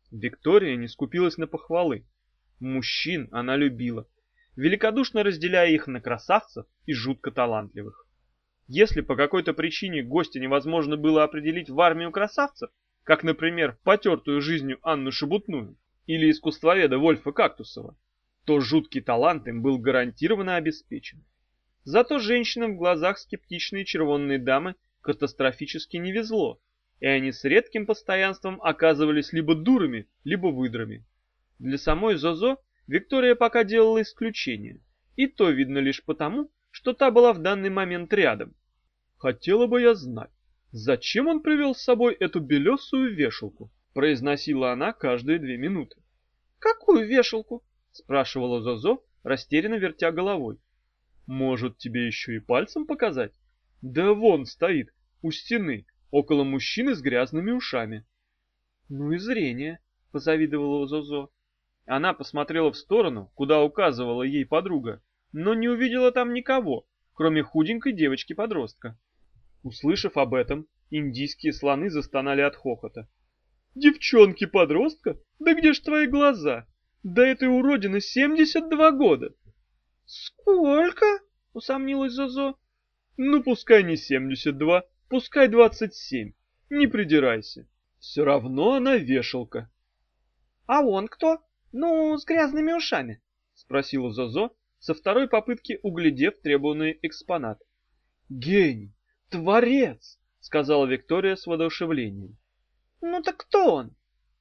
Виктория не скупилась на похвалы. Мужчин она любила, великодушно разделяя их на красавцев и жутко талантливых. Если по какой-то причине гостя невозможно было определить в армию красавцев, как, например, потертую жизнью Анну Шебутную или искусствоведа Вольфа Кактусова, то жуткий талант им был гарантированно обеспечен. Зато женщинам в глазах скептичной червонной дамы катастрофически не везло, и они с редким постоянством оказывались либо дурами, либо выдрами. Для самой Зозо Виктория пока делала исключение, и то видно лишь потому, что та была в данный момент рядом. «Хотела бы я знать, зачем он привел с собой эту белесую вешалку?» — произносила она каждые 2 минуты. «Какую вешалку?» — спрашивала Зозо, растерянно вертя головой. «Может, тебе еще и пальцем показать? Да вон стоит, у стены, около мужчины с грязными ушами». «Ну и зрение», — позавидовала Зозо. Она посмотрела в сторону, куда указывала ей подруга, но не увидела там никого, кроме худенькой девочки-подростка. Услышав об этом, индийские слоны застонали от хохота. «Девчонки-подростка? Да где ж твои глаза? Да этой уродины 72 года!» «Сколько?» — усомнилась Зозо. «Ну, пускай не 72, пускай 27. Не придирайся. Все равно она вешалка». «А он кто? Ну, с грязными ушами?» — спросила Зозо, со второй попытки углядев требуемый экспонат. «Гений! Творец!» — сказала Виктория с воодушевлением. «Ну так кто он?»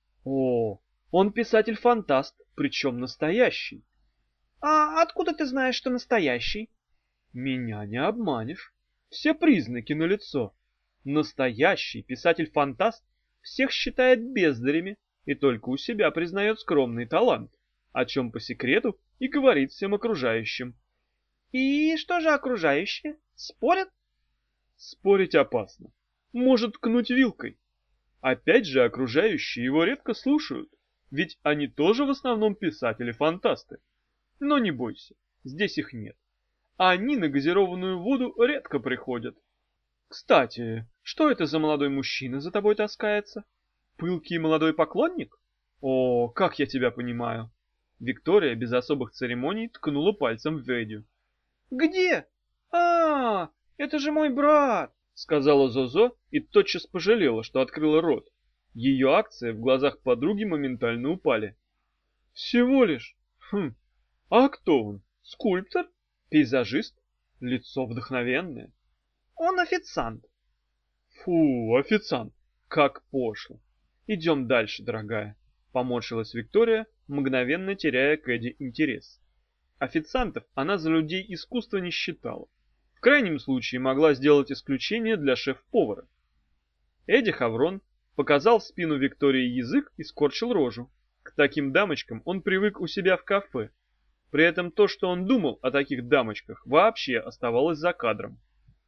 «О, он писатель-фантаст, причем настоящий». «А откуда ты знаешь, что настоящий?» «Меня не обманешь. Все признаки налицо. Настоящий писатель-фантаст всех считает бездарями и только у себя признает скромный талант, о чем по секрету и говорит всем окружающим». «И что же окружающие? Спорят?» «Спорить опасно. Может ткнуть вилкой. Опять же, окружающие его редко слушают, ведь они тоже в основном писатели-фантасты. Но не бойся, здесь их нет. А они на газированную воду редко приходят. Кстати, что это за молодой мужчина за тобой таскается? Пылкий молодой поклонник? О, как я тебя понимаю!» Виктория без особых церемоний ткнула пальцем в Ведю. «Где? А, это же мой брат!» — сказала Зозо и тотчас пожалела, что открыла рот. Ее акции в глазах подруги моментально упали. «Всего лишь? Хм. А кто он? Скульптор? Пейзажист? Лицо вдохновенное?» «Он официант». «Фу, официант, как пошло. Идем дальше, дорогая», — поморщилась Виктория, мгновенно теряя к Эдди интерес. Официантов она за людей искусства не считала. В крайнем случае могла сделать исключение для шеф-повара. Эдди Хаврон показал в спину Виктории язык и скорчил рожу. К таким дамочкам он привык у себя в кафе. При этом то, что он думал о таких дамочках, вообще оставалось за кадром.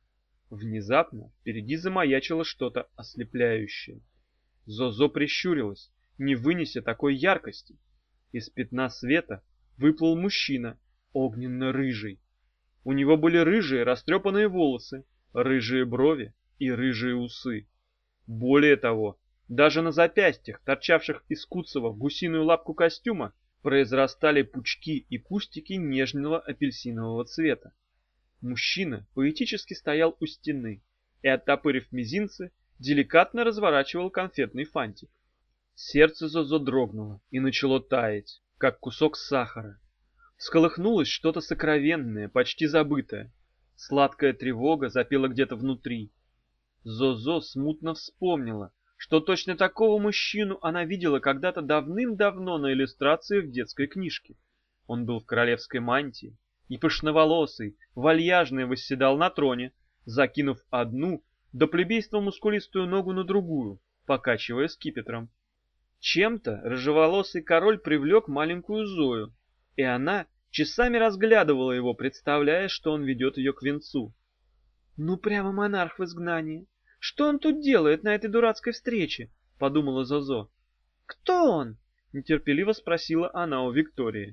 Внезапно впереди замаячило что-то ослепляющее. Зозо прищурилась, не вынеся такой яркости. Из пятна света выплыл мужчина, огненно-рыжий. У него были рыжие растрепанные волосы, рыжие брови и рыжие усы. Более того, даже на запястьях, торчавших из куцого в гусиную лапку костюма, произрастали пучки и кустики нежного апельсинового цвета. Мужчина поэтически стоял у стены и, оттопырив мизинцы, деликатно разворачивал конфетный фантик. Сердце Зозо дрогнуло и начало таять, как кусок сахара. Всколыхнулось что-то сокровенное, почти забытое. Сладкая тревога запела где-то внутри. Зозо смутно вспомнила, что точно такого мужчину она видела когда-то давным-давно на иллюстрации в детской книжке. Он был в королевской мантии и пышноволосый, вальяжный восседал на троне, закинув одну до плебейства мускулистую ногу на другую, покачивая скипетром. Чем-то рыжеволосый король привлек маленькую Зою, и она часами разглядывала его, представляя, что он ведет ее к венцу. «Ну прямо монарх в изгнании. Что он тут делает на этой дурацкой встрече?» — подумала Зозо. «Кто он?» — нетерпеливо спросила она у Виктории.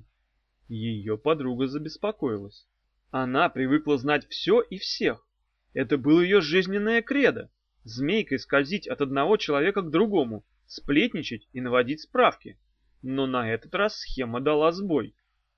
Ее подруга забеспокоилась. Она привыкла знать все и всех. Это было ее жизненное кредо — змейкой скользить от одного человека к другому, сплетничать и наводить справки. Но на этот раз схема дала сбой.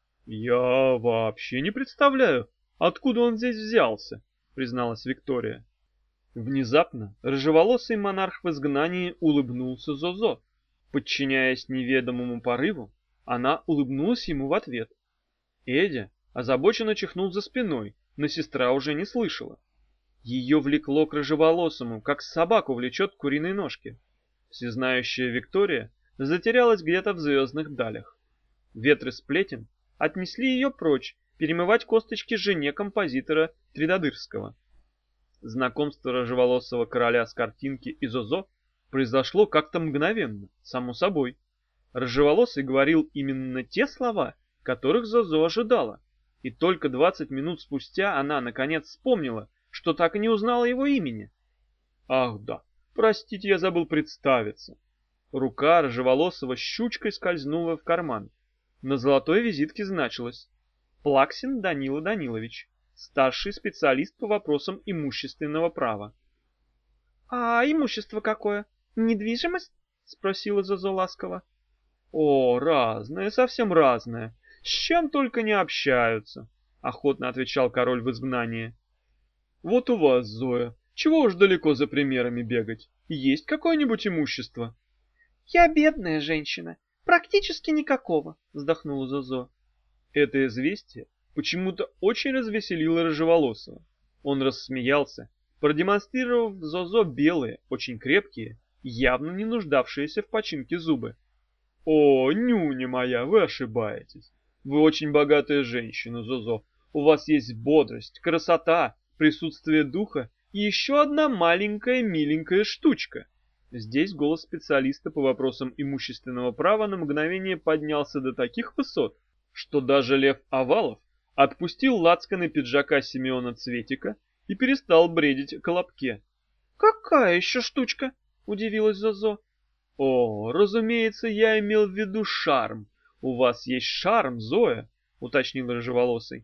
«Я вообще не представляю, откуда он здесь взялся», — призналась Виктория. Внезапно рыжеволосый монарх в изгнании улыбнулся Зозо. Подчиняясь неведомому порыву, она улыбнулась ему в ответ. Эдя озабоченно чихнул за спиной, но сестра уже не слышала. Ее влекло к рыжеволосому, как собаку влечет к куриной ножке. Всезнающая Виктория затерялась где-то в звездных далях. Ветры сплетен отнесли ее прочь перемывать косточки жене композитора Тридодырского. Знакомство рыжеволосого короля с картинки и Зозо произошло как-то мгновенно, само собой. Рыжеволосый говорил именно те слова, которых Зозо ожидала, и только 20 минут спустя она наконец вспомнила, что так и не узнала его имени. Ах да, простите, я забыл представиться. Рука рыжеволосого щучкой скользнула в карман. На золотой визитке значилось: Плаксин Данила Данилович, старший специалист по вопросам имущественного права. — А имущество какое? Недвижимость? — спросила Зозо ласково. — О, разное, совсем разное. С чем только не общаются, — охотно отвечал король в изгнании. — Вот у вас, Зоя, чего уж далеко за примерами бегать? Есть какое-нибудь имущество? — Я бедная женщина, практически никакого, — вздохнула Зозо. Это известие почему-то очень развеселило рыжеволосого. Он рассмеялся, продемонстрировав Зозо белые, очень крепкие, явно не нуждавшиеся в починке зубы. «О, нюня моя, вы ошибаетесь. Вы очень богатая женщина, Зозо. У вас есть бодрость, красота, присутствие духа и еще одна маленькая миленькая штучка». Здесь голос специалиста по вопросам имущественного права на мгновение поднялся до таких высот, что даже Лев Овалов отпустил лацканы пиджака Симеона Цветика и перестал бредить о колобке. «Какая еще штучка?» — удивилась Зозо. «О, разумеется, я имел в виду шарм. У вас есть шарм, Зоя?» — уточнил рыжеволосый.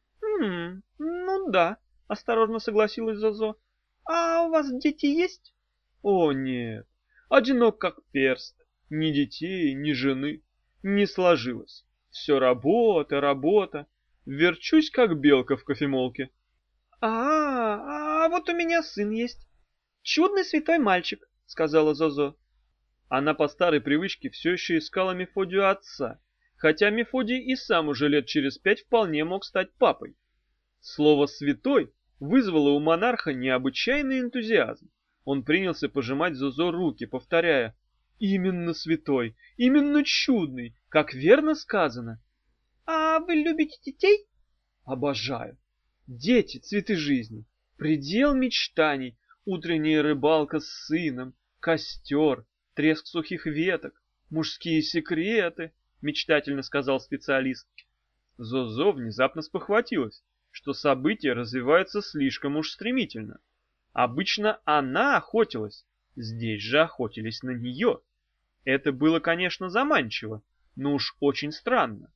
Ну да», — осторожно согласилась Зозо. «А у вас дети есть?» «О, нет, одинок как перст. Ни детей, ни жены. Не сложилось. Все работа, работа. Верчусь, как белка в кофемолке». А вот у меня сын есть. Чудный святой мальчик», — сказала Зозо. Она по старой привычке все еще искала Мефодию отца, хотя Мефодий и сам уже лет через 5 вполне мог стать папой. Слово «святой» вызвало у монарха необычайный энтузиазм. Он принялся пожимать Зозо руки, повторяя: «Именно святой, именно чудный, как верно сказано». «А вы любите детей?» «Обожаю. Дети — цветы жизни, предел мечтаний, утренняя рыбалка с сыном, костер, треск сухих веток, мужские секреты», — мечтательно сказал специалист. Зозо внезапно спохватилась, что события развиваются слишком уж стремительно. Обычно она охотилась, здесь же охотились на нее. Это было, конечно, заманчиво, но уж очень странно.